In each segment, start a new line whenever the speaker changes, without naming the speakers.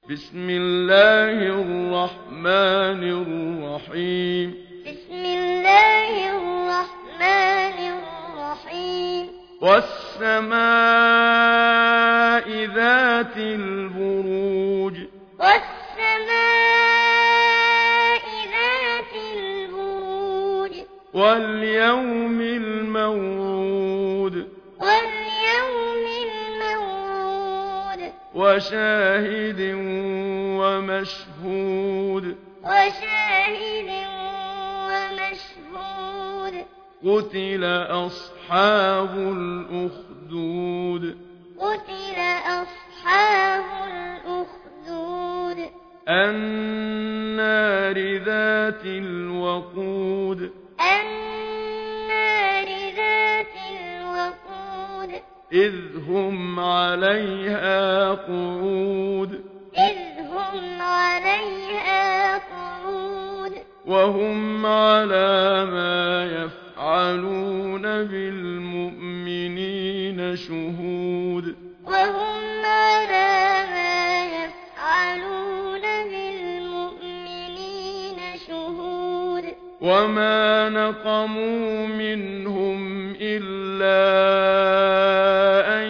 بسم الله الرحمن الرحيم
بسم الله الرحمن الرحيم
والسماء ذات البروج
والسماء ذات البروج
واليوم الموعود
واليوم الموعود
وشاهد ومشهود
وشاهد ومشهود
قتل أصحاب الأخدود
قتل أصحاب الأخدود
النار ذات الوقود
النار ذات الوقود
إذ هم عليها قعود
إذ هم عليها قعود
وهم على ما يفعلون بالمؤمنين شهود
وهم على ما يفعلون بالمؤمنين شهود
وما نقموا منهم إلا أن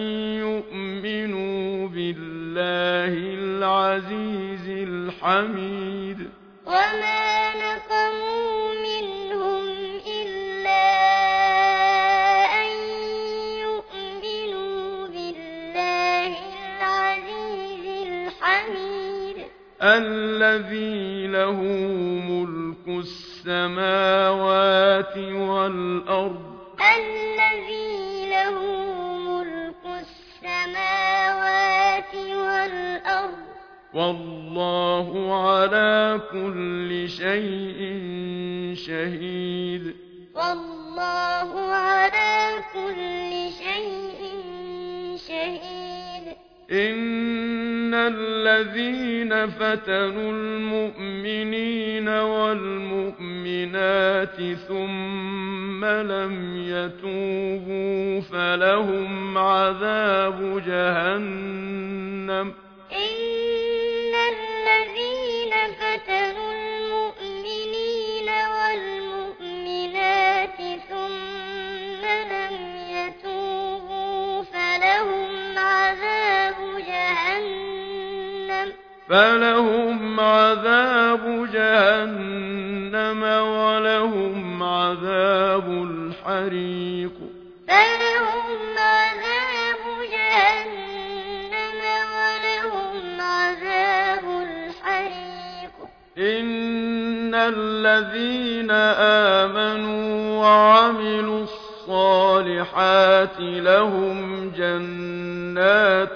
يؤمنوا بالله العزيز الحميد
وما نقموا منهم إلا أن يؤمنوا بالله العزيز الحميد
الذي له ملك السماوات والأرض
الذي له ملك السماوات والأرض
والله على كل شيء شهيد
والله على كل شيء شهيد
إن الذين فتنوا المؤمنين والمؤمنات ثم لم يتوبوا فلهم عذاب جهنم
إن الذين فتنوا المؤمنين والمؤمنات ثم لم يتوبوا
فلهم عذاب جهنم ولهم عذاب الحريق
فلهم عذاب جهنم ولهم عذاب الحريق
إن الذين آمنوا وعملوا الصالحات لهم جنات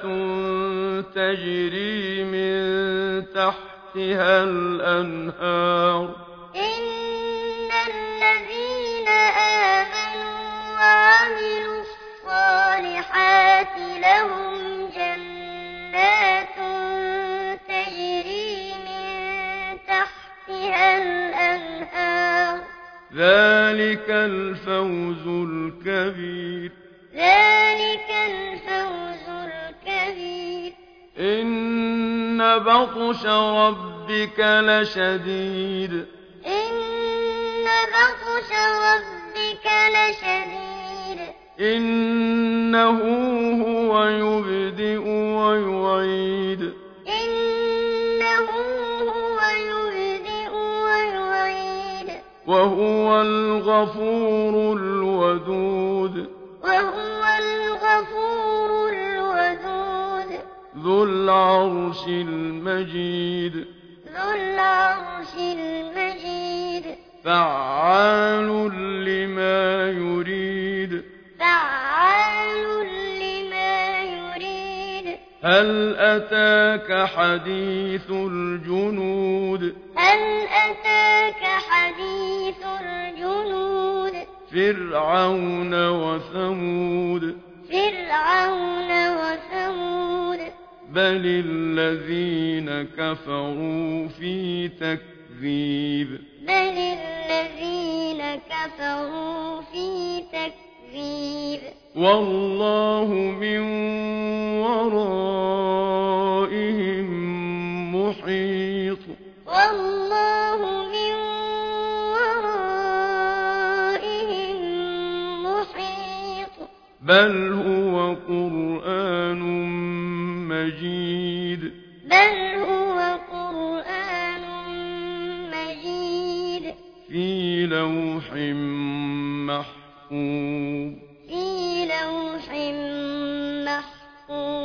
تجري من تحتها الأنهار
إن الذين آمنوا وعملوا الصالحات لهم جنات تجري من تحتها الأنهار
ذلك الفوز الكبير
ذلك الفوز الكبير
إن بطش ربك لشديد
إن بطش ربك لشديد
إنه هو يبدئ ويعيد
إنه هو يبدئ ويعيد
وهو الغفور الودود
وهو الغفور الودود
ذو العرش المجيد
ذو العرش المجيد
فعال لما يريد
فعال لما يريد
هل أتاك حديث الجنود
هل أتاك حديث الجنود
فرعون وثمود
فرعون وثمود
بل الذين كفروا في تكذيب
بل الذين كفروا في تكذيب
والله من ورائهم بل هو قرآن مجيد
بل هو قرآن مجيد
في لوح محفوظ
في لوح محفوظ